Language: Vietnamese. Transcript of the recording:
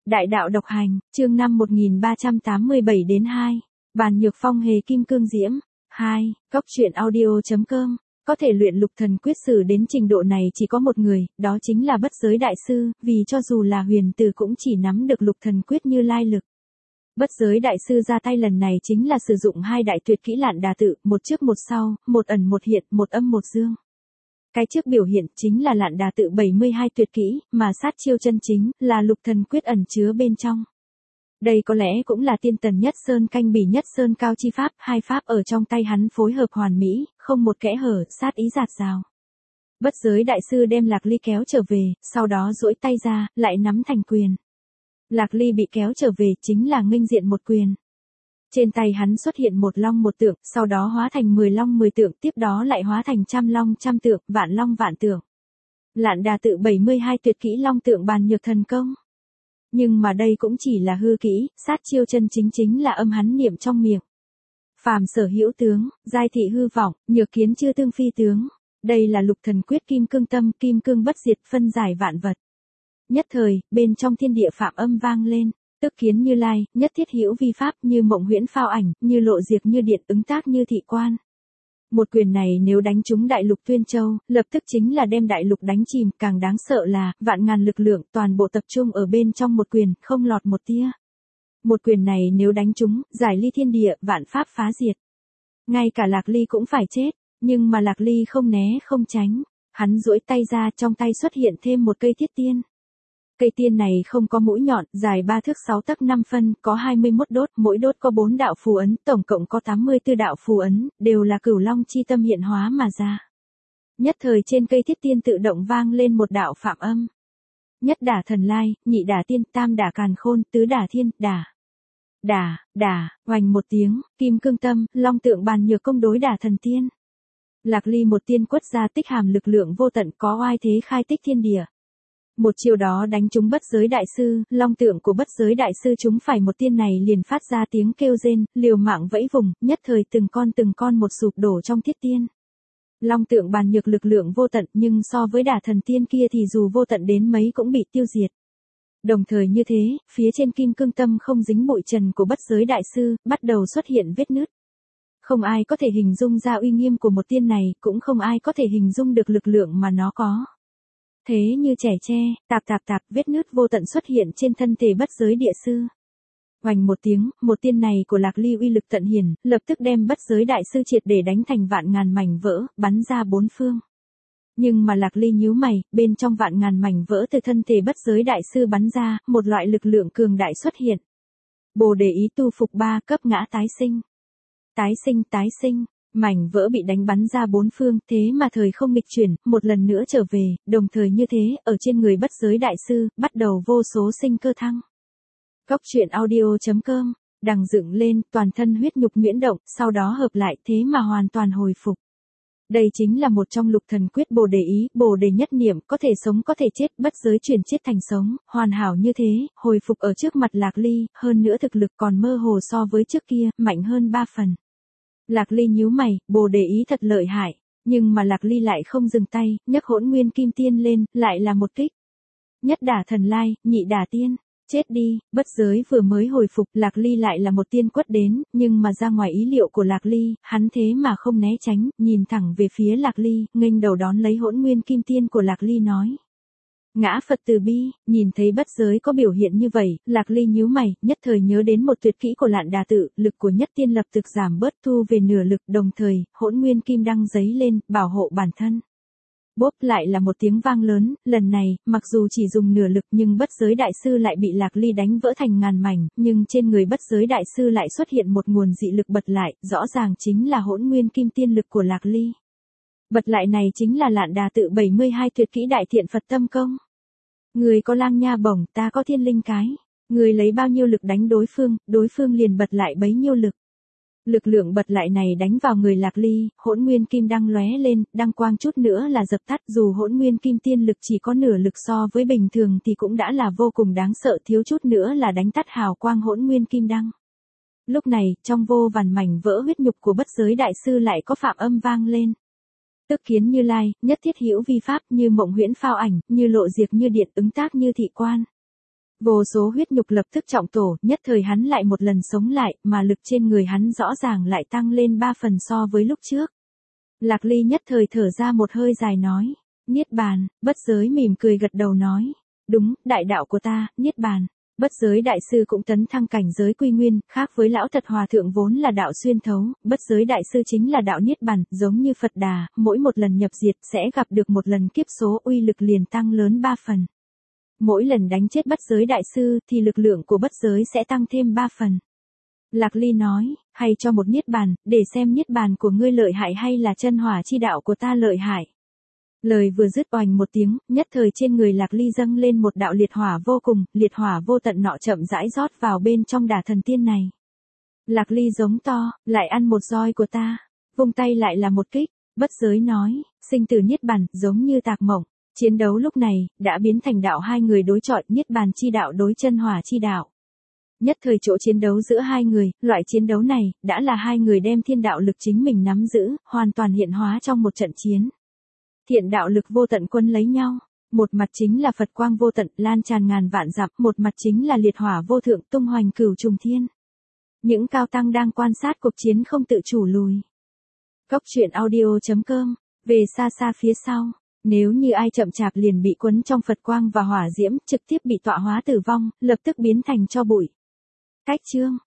Đại đạo độc hành, chương 5 1387 đến 2. Bàn nhược phong hề kim cương diễm. 2. Góc truyện audio.com. Có thể luyện lục thần quyết sử đến trình độ này chỉ có một người, đó chính là Bất Giới Đại Sư, vì cho dù là huyền tử cũng chỉ nắm được lục thần quyết như lai lực. Bất Giới Đại Sư ra tay lần này chính là sử dụng hai đại tuyệt kỹ Lạn Đà Tự, một trước một sau, một ẩn một hiện, một âm một dương. Cái trước biểu hiện chính là Lạn Đà Tự 72 tuyệt kỹ, mà sát chiêu chân chính là lục thần quyết ẩn chứa bên trong. Đây có lẽ cũng là tiên tần nhất sơn canh bỉ nhất sơn cao chi pháp, hai pháp ở trong tay hắn phối hợp hoàn mỹ, không một kẽ hở, sát ý rạt rào. Bất Giới Đại Sư đem Lạc Ly kéo trở về, sau đó duỗi tay ra, lại nắm thành quyền. Lạc Ly bị kéo trở về chính là nghênh diện một quyền. Trên tay hắn xuất hiện một long một tượng, sau đó hóa thành 10 long 10 tượng, tiếp đó lại hóa thành trăm long trăm tượng, vạn long vạn tượng. Lạn Đà Tự 72 tuyệt kỹ long tượng bàn nhược thần công. Nhưng mà đây cũng chỉ là hư kỹ, sát chiêu chân chính là âm hắn niệm trong miệng. Phàm sở hữu tướng, giai thị hư vọng, nhược kiến chưa tương phi tướng. Đây là lục thần quyết kim cương tâm, kim cương bất diệt, phân giải vạn vật. Nhất thời, bên trong thiên địa phạm âm vang lên, tức kiến Như Lai, nhất thiết hữu vi pháp, như mộng huyễn phao ảnh, như lộ diệt như điện, ứng tác như thị quan. Một quyền này nếu đánh trúng đại lục Tuyên Châu, lập tức chính là đem đại lục đánh chìm, càng đáng sợ là, vạn ngàn lực lượng, toàn bộ tập trung ở bên trong một quyền, không lọt một tia. Một quyền này nếu đánh trúng, giải ly thiên địa, vạn pháp phá diệt. Ngay cả Lạc Ly cũng phải chết, nhưng mà Lạc Ly không né không tránh, hắn duỗi tay ra, trong tay xuất hiện thêm một cây thiết tiên. Cây tiên này không có mũi nhọn, dài 3 thước 6 tấc 5 phân, có 21 đốt, mỗi đốt có 4 đạo phù ấn, tổng cộng có 84 đạo phù ấn, đều là Cửu Long chi tâm hiện hóa mà ra. Nhất thời trên cây thiết tiên tự động vang lên một đạo phạm âm. Nhất đả thần lai, nhị đả tiên, tam đả càn khôn, tứ đả thiên, đả, oành một tiếng, kim cương tâm, long tượng bàn nhược công đối đả thần tiên. Lạc Ly một tiên quất ra tích hàm lực lượng vô tận, có oai thế khai tích thiên địa. Một chiều đó đánh trúng Bất Giới Đại Sư, long tượng của Bất Giới Đại Sư chúng phải một tiên này liền phát ra tiếng kêu rên, liều mạng vẫy vùng, nhất thời từng con một sụp đổ trong thiết tiên. Long tượng bàn nhược lực lượng vô tận, nhưng so với đả thần tiên kia thì dù vô tận đến mấy cũng bị tiêu diệt. Đồng thời như thế, phía trên kim cương tâm không dính bụi trần của Bất Giới Đại Sư, bắt đầu xuất hiện vết nứt. Không ai có thể hình dung ra uy nghiêm của một tiên này, cũng không ai có thể hình dung được lực lượng mà nó có. Thế như trẻ tre, tạp, vết nứt vô tận xuất hiện trên thân thể Bất Giới Địa Sư. Oành một tiếng, một tiên này của Lạc Ly uy lực tận hiển, lập tức đem Bất Giới Đại Sư triệt để đánh thành vạn ngàn mảnh vỡ, bắn ra bốn phương. Nhưng mà Lạc Ly nhíu mày, bên trong vạn ngàn mảnh vỡ từ thân thể Bất Giới Đại Sư bắn ra, một loại lực lượng cường đại xuất hiện. Bồ đề ý tu phục 3 cấp ngã tái sinh. Tái sinh. Mảnh vỡ bị đánh bắn ra bốn phương, thế mà thời không nghịch chuyển, một lần nữa trở về, đồng thời như thế, ở trên người Bất Giới Đại Sư, bắt đầu vô số sinh cơ thăng. Góc truyện audio.com, đằng dựng lên, toàn thân huyết nhục nhuyễn động, sau đó hợp lại, thế mà hoàn toàn hồi phục. Đây chính là một trong lục thần quyết bồ đề ý, bồ đề nhất niệm, có thể sống có thể chết, bất giới chuyển chết thành sống, hoàn hảo như thế, hồi phục ở trước mặt Lạc Ly, hơn nữa thực lực còn mơ hồ so với trước kia, mạnh hơn 3 phần. Lạc Ly nhíu mày, bồ đề ý thật lợi hại, nhưng mà Lạc Ly lại không dừng tay, nhấc Hỗn Nguyên Kim Tiên lên, lại là một kích. Nhất đả thần lai, nhị đả tiên, chết đi, Bất Giới vừa mới hồi phục, Lạc Ly lại là một tiên quất đến, nhưng mà ra ngoài ý liệu của Lạc Ly, hắn thế mà không né tránh, nhìn thẳng về phía Lạc Ly, nghênh đầu đón lấy Hỗn Nguyên Kim Tiên của Lạc Ly nói. Ngã Phật từ bi, nhìn thấy Bất Giới có biểu hiện như vậy, Lạc Ly nhíu mày, nhất thời nhớ đến một tuyệt kỹ của Lạn Đà Tự, lực của nhất tiên lập tức giảm bớt thu về nửa lực, đồng thời, Hỗn Nguyên Kim đăng giấy lên, bảo hộ bản thân. Bốp lại là một tiếng vang lớn, lần này, mặc dù chỉ dùng nửa lực nhưng Bất Giới Đại Sư lại bị Lạc Ly đánh vỡ thành ngàn mảnh, nhưng trên người Bất Giới Đại Sư lại xuất hiện một nguồn dị lực bật lại, rõ ràng chính là Hỗn Nguyên Kim tiên lực của Lạc Ly. Bật lại này chính là Lạn Đà Tự 72 tuyệt kỹ đại thiện Phật tâm công. Người có lang nha bổng, ta có thiên linh cái. Người lấy bao nhiêu lực đánh đối phương liền bật lại bấy nhiêu lực. Lực lượng bật lại này đánh vào người Lạc Ly, Hỗn Nguyên Kim đăng lóe lên, đăng quang chút nữa là dập tắt, dù Hỗn Nguyên Kim tiên lực chỉ có nửa lực so với bình thường thì cũng đã là vô cùng đáng sợ, thiếu chút nữa là đánh tắt hào quang Hỗn Nguyên Kim đăng. Lúc này, trong vô vàn mảnh vỡ huyết nhục của Bất Giới Đại Sư lại có phạm âm vang lên. Tức kiến Như Lai, nhất thiết hữu vi pháp, như mộng huyễn phao ảnh, như lộ diệt như điện, ứng tác như thị quan. Vô số huyết nhục lập tức trọng tổ, nhất thời hắn lại một lần sống lại, mà lực trên người hắn rõ ràng lại tăng lên 3 phần so với lúc trước. Lạc Ly nhất thời thở ra một hơi dài nói, Niết bàn. Bất giới mỉm cười gật đầu nói, đúng, đại đạo của ta, Niết bàn. Bất giới đại sư cũng tấn thăng cảnh giới quy nguyên, khác với lão thật hòa thượng vốn là đạo xuyên thấu, bất giới đại sư chính là đạo Niết bàn, giống như Phật Đà, mỗi một lần nhập diệt sẽ gặp được một lần kiếp số uy lực liền tăng lớn 3 phần. Mỗi lần đánh chết bất giới đại sư thì lực lượng của bất giới sẽ tăng thêm 3 phần. Lạc Ly nói, hay cho một Niết bàn, để xem Niết bàn của ngươi lợi hại hay là chân hỏa chi đạo của ta lợi hại. Lời vừa dứt oành một tiếng, nhất thời trên người Lạc Ly dâng lên một đạo liệt hỏa vô cùng, liệt hỏa vô tận nọ chậm rãi rót vào bên trong đả thần tiên này. Lạc Ly giống to, lại ăn một roi của ta, vung tay lại là một kích, bất giới nói, sinh tử Niết bàn, giống như tạc mộng. Chiến đấu lúc này, đã biến thành đạo hai người đối chọi, Niết bàn chi đạo đối chân hỏa chi đạo. Nhất thời chỗ chiến đấu giữa hai người, loại chiến đấu này, đã là hai người đem thiên đạo lực chính mình nắm giữ, hoàn toàn hiện hóa trong một trận chiến. Thiện đạo lực vô tận quân lấy nhau, một mặt chính là Phật quang vô tận, lan tràn ngàn vạn dặm, một mặt chính là liệt hỏa vô thượng, tung hoành cửu trùng thiên. Những cao tăng đang quan sát cuộc chiến không tự chủ lùi. Cốc truyện audio.com, về xa xa phía sau. Nếu như ai chậm chạp liền bị quấn trong Phật quang và hỏa diễm, trực tiếp bị tọa hóa tử vong, lập tức biến thành tro bụi. Cách chương